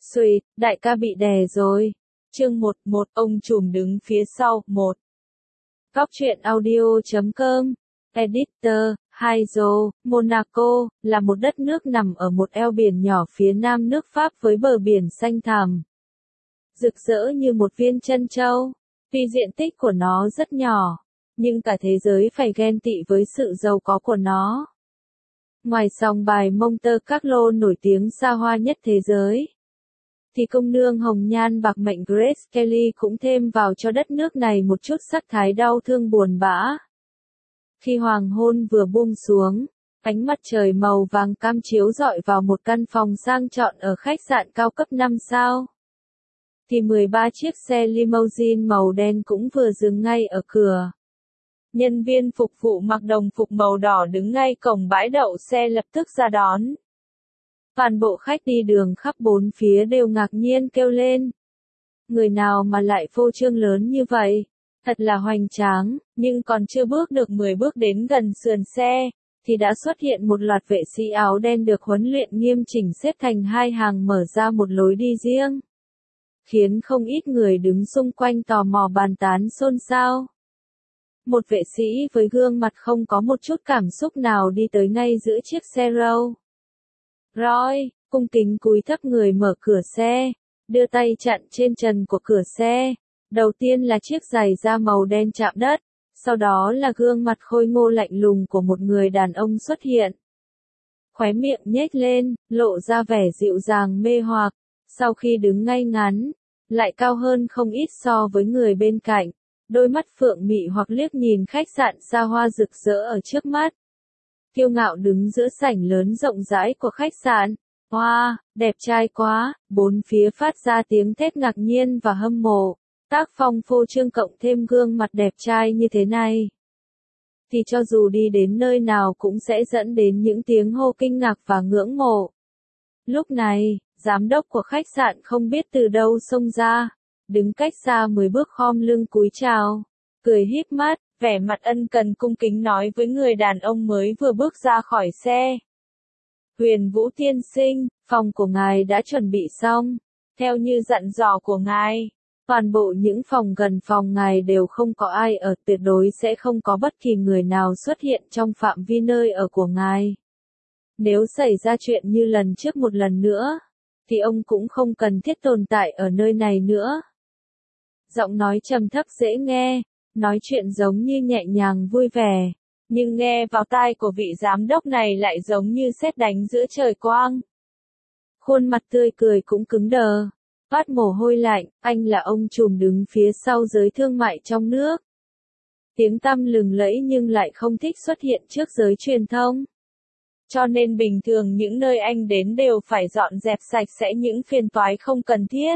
Xùi, đại ca bị đè rồi. Chương 11, ông trùm đứng phía sau, 1. Góc truyện audio.com. Editor, Haizo, Monaco, là một đất nước nằm ở một eo biển nhỏ phía nam nước Pháp với bờ biển xanh thẳm, rực rỡ như một viên trân châu. Tuy diện tích của nó rất nhỏ, nhưng cả thế giới phải ghen tị với sự giàu có của nó. Ngoài sòng bài Monte Carlo nổi tiếng xa hoa nhất thế giới, thì công nương hồng nhan bạc mệnh Grace Kelly cũng thêm vào cho đất nước này một chút sắc thái đau thương buồn bã. Khi hoàng hôn vừa buông xuống, ánh mặt trời màu vàng cam chiếu rọi vào một căn phòng sang trọng ở khách sạn cao cấp 5 sao, thì 13 chiếc xe limousine màu đen cũng vừa dừng ngay ở cửa. Nhân viên phục vụ mặc đồng phục màu đỏ đứng ngay cổng bãi đậu xe lập tức ra đón. Toàn bộ khách đi đường khắp bốn phía đều ngạc nhiên kêu lên. Người nào mà lại phô trương lớn như vậy? Thật là hoành tráng, nhưng còn chưa bước được 10 bước đến gần sườn xe, thì đã xuất hiện một loạt vệ sĩ áo đen được huấn luyện nghiêm chỉnh xếp thành hai hàng mở ra một lối đi riêng, khiến không ít người đứng xung quanh tò mò bàn tán xôn xao. Một vệ sĩ với gương mặt không có một chút cảm xúc nào đi tới ngay giữa chiếc xe Rolls Royce, cung kính cúi thấp người mở cửa xe, đưa tay chặn trên trần của cửa xe. Đầu tiên là chiếc giày da màu đen chạm đất, sau đó là gương mặt khôi ngô lạnh lùng của một người đàn ông xuất hiện. Khóe miệng nhếch lên, lộ ra vẻ dịu dàng mê hoặc, sau khi đứng ngay ngắn, lại cao hơn không ít so với người bên cạnh. Đôi mắt phượng mị hoặc liếc nhìn khách sạn xa hoa rực rỡ ở trước mắt. Kiêu ngạo đứng giữa sảnh lớn rộng rãi của khách sạn. Wow, đẹp trai quá, bốn phía phát ra tiếng thét ngạc nhiên và hâm mộ. Tác phong phô trương cộng thêm gương mặt đẹp trai như thế này, thì cho dù đi đến nơi nào cũng sẽ dẫn đến những tiếng hô kinh ngạc và ngưỡng mộ. Lúc này, giám đốc của khách sạn không biết từ đâu xông ra, đứng cách xa 10 bước khom lưng cúi chào, cười híp mắt, vẻ mặt ân cần cung kính nói với người đàn ông mới vừa bước ra khỏi xe. Huyền Vũ tiên sinh, phòng của ngài đã chuẩn bị xong, theo như dặn dò của ngài. Toàn bộ những phòng gần phòng ngài đều không có ai ở, tuyệt đối sẽ không có bất kỳ người nào xuất hiện trong phạm vi nơi ở của ngài. Nếu xảy ra chuyện như lần trước một lần nữa, thì ông cũng không cần thiết tồn tại ở nơi này nữa. Giọng nói trầm thấp dễ nghe, nói chuyện giống như nhẹ nhàng vui vẻ, nhưng nghe vào tai của vị giám đốc này lại giống như sét đánh giữa trời quang. Khuôn mặt tươi cười cũng cứng đờ. Toát mồ hôi lạnh, anh là ông trùm đứng phía sau giới thương mại trong nước. Tiếng tăm lừng lẫy nhưng lại không thích xuất hiện trước giới truyền thông. Cho nên bình thường những nơi anh đến đều phải dọn dẹp sạch sẽ những phiền toái không cần thiết.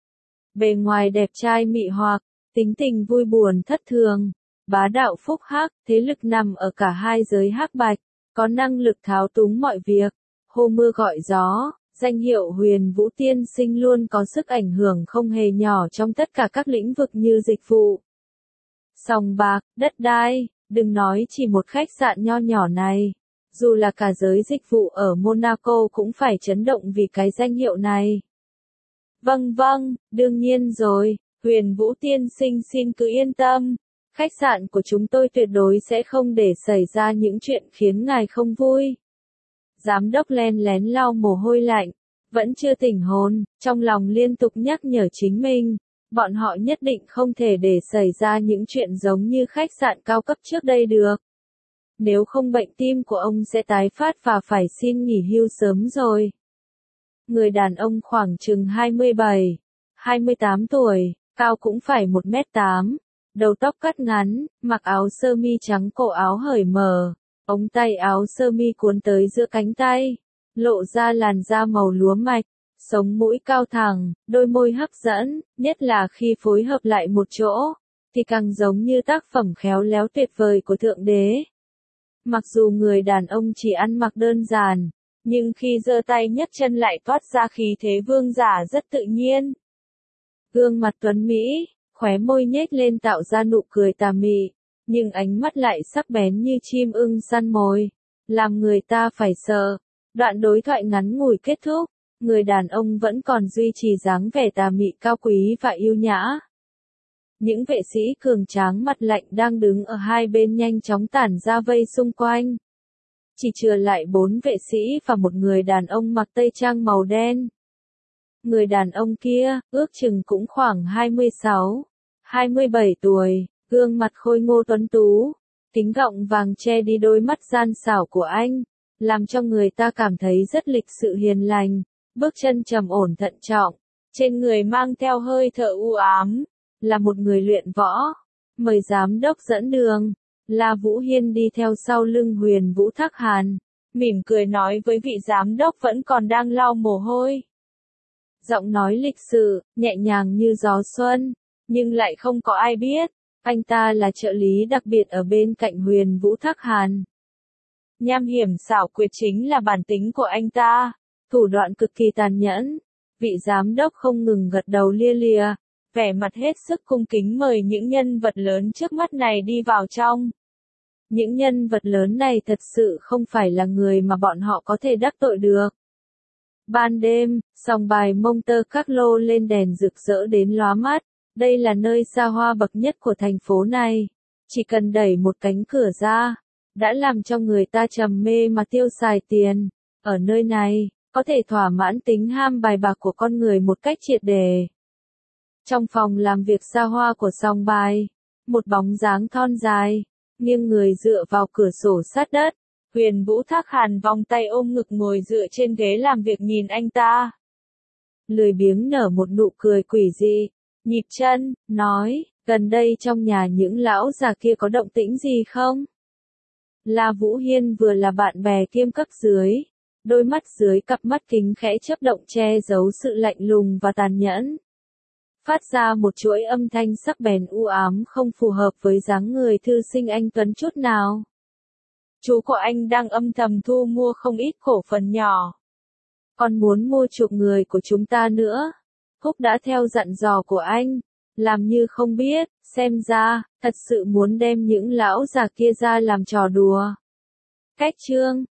Bề ngoài đẹp trai mị hoặc, tính tình vui buồn thất thường, bá đạo phúc hắc, thế lực nằm ở cả hai giới hắc bạch, có năng lực thao túng mọi việc, hô mưa gọi gió. Danh hiệu Huyền Vũ tiên sinh luôn có sức ảnh hưởng không hề nhỏ trong tất cả các lĩnh vực như dịch vụ, sòng bạc, đất đai, đừng nói chỉ một khách sạn nho nhỏ này. Dù là cả giới dịch vụ ở Monaco cũng phải chấn động vì cái danh hiệu này. Vâng, đương nhiên rồi, Huyền Vũ tiên sinh xin cứ yên tâm. Khách sạn của chúng tôi tuyệt đối sẽ không để xảy ra những chuyện khiến ngài không vui. Giám đốc len lén lau mồ hôi lạnh, vẫn chưa tỉnh hồn, trong lòng liên tục nhắc nhở chính mình, bọn họ nhất định không thể để xảy ra những chuyện giống như khách sạn cao cấp trước đây được. Nếu không bệnh tim của ông sẽ tái phát và phải xin nghỉ hưu sớm rồi. Người đàn ông khoảng chừng 27, 28 tuổi, cao cũng phải 1m8, đầu tóc cắt ngắn, mặc áo sơ mi trắng cổ áo hởi mở. Ống tay áo sơ mi cuốn tới giữa cánh tay, lộ ra làn da màu lúa mạch, sống mũi cao thẳng, đôi môi hấp dẫn, nhất là khi phối hợp lại một chỗ, thì càng giống như tác phẩm khéo léo tuyệt vời của Thượng Đế. Mặc dù người đàn ông chỉ ăn mặc đơn giản, nhưng khi giơ tay nhấc chân lại toát ra khí thế vương giả rất tự nhiên. Gương mặt tuấn mỹ, khóe môi nhếch lên tạo ra nụ cười tà mị. Nhưng ánh mắt lại sắc bén như chim ưng săn mồi, làm người ta phải sợ. Đoạn đối thoại ngắn ngủi kết thúc, người đàn ông vẫn còn duy trì dáng vẻ tà mị cao quý và yêu nhã. Những vệ sĩ cường tráng mặt lạnh đang đứng ở hai bên nhanh chóng tản ra vây xung quanh. Chỉ chừa lại 4 vệ sĩ và một người đàn ông mặc tây trang màu đen. Người đàn ông kia, ước chừng cũng khoảng 26, 27 tuổi, gương mặt khôi ngô tuấn tú, kính gọng vàng che đi đôi mắt gian xảo của anh, làm cho người ta cảm thấy rất lịch sự hiền lành, bước chân trầm ổn thận trọng, trên người mang theo hơi thở u ám, là một người luyện võ. Mời giám đốc dẫn đường. La Vũ Hiên đi theo sau lưng Huyền Vũ Thác Hàn, mỉm cười nói với vị giám đốc vẫn còn đang lau mồ hôi. Giọng nói lịch sự, nhẹ nhàng như gió xuân, nhưng lại không có ai biết, anh ta là trợ lý đặc biệt ở bên cạnh Huyền Vũ Thác Hàn. Nham hiểm xảo quyệt chính là bản tính của anh ta, thủ đoạn cực kỳ tàn nhẫn. Vị giám đốc không ngừng gật đầu lia lịa, vẻ mặt hết sức cung kính mời những nhân vật lớn trước mắt này đi vào trong. Những nhân vật lớn này thật sự không phải là người mà bọn họ có thể đắc tội được. Ban đêm, sòng bài Monte Carlo lên đèn rực rỡ đến lóa mắt. Đây là nơi xa hoa bậc nhất của thành phố này. Chỉ cần đẩy một cánh cửa ra, đã làm cho người ta trầm mê mà tiêu xài tiền. Ở nơi này, có thể thỏa mãn tính ham bài bạc của con người một cách triệt để. Trong phòng làm việc xa hoa của sòng bài, một bóng dáng thon dài, nghiêng người dựa vào cửa sổ sát đất. Huyền Vũ Thác Hàn vòng tay ôm ngực ngồi dựa trên ghế làm việc nhìn anh ta. Lười biếng nở một nụ cười quỷ dị, nhịp chân, nói, gần đây trong nhà những lão già kia có động tĩnh gì không? La Vũ Hiên vừa là bạn bè kiêm cấp dưới, đôi mắt dưới cặp mắt kính khẽ chớp động che giấu sự lạnh lùng và tàn nhẫn. Phát ra một chuỗi âm thanh sắc bén u ám không phù hợp với dáng người thư sinh anh tuấn chút nào. Chú của anh đang âm thầm thu mua không ít cổ phần nhỏ. Còn muốn mua chuộc người của chúng ta nữa. Húc đã theo dặn dò của anh, làm như không biết, xem ra, thật sự muốn đem những lão già kia ra làm trò đùa. Cách chương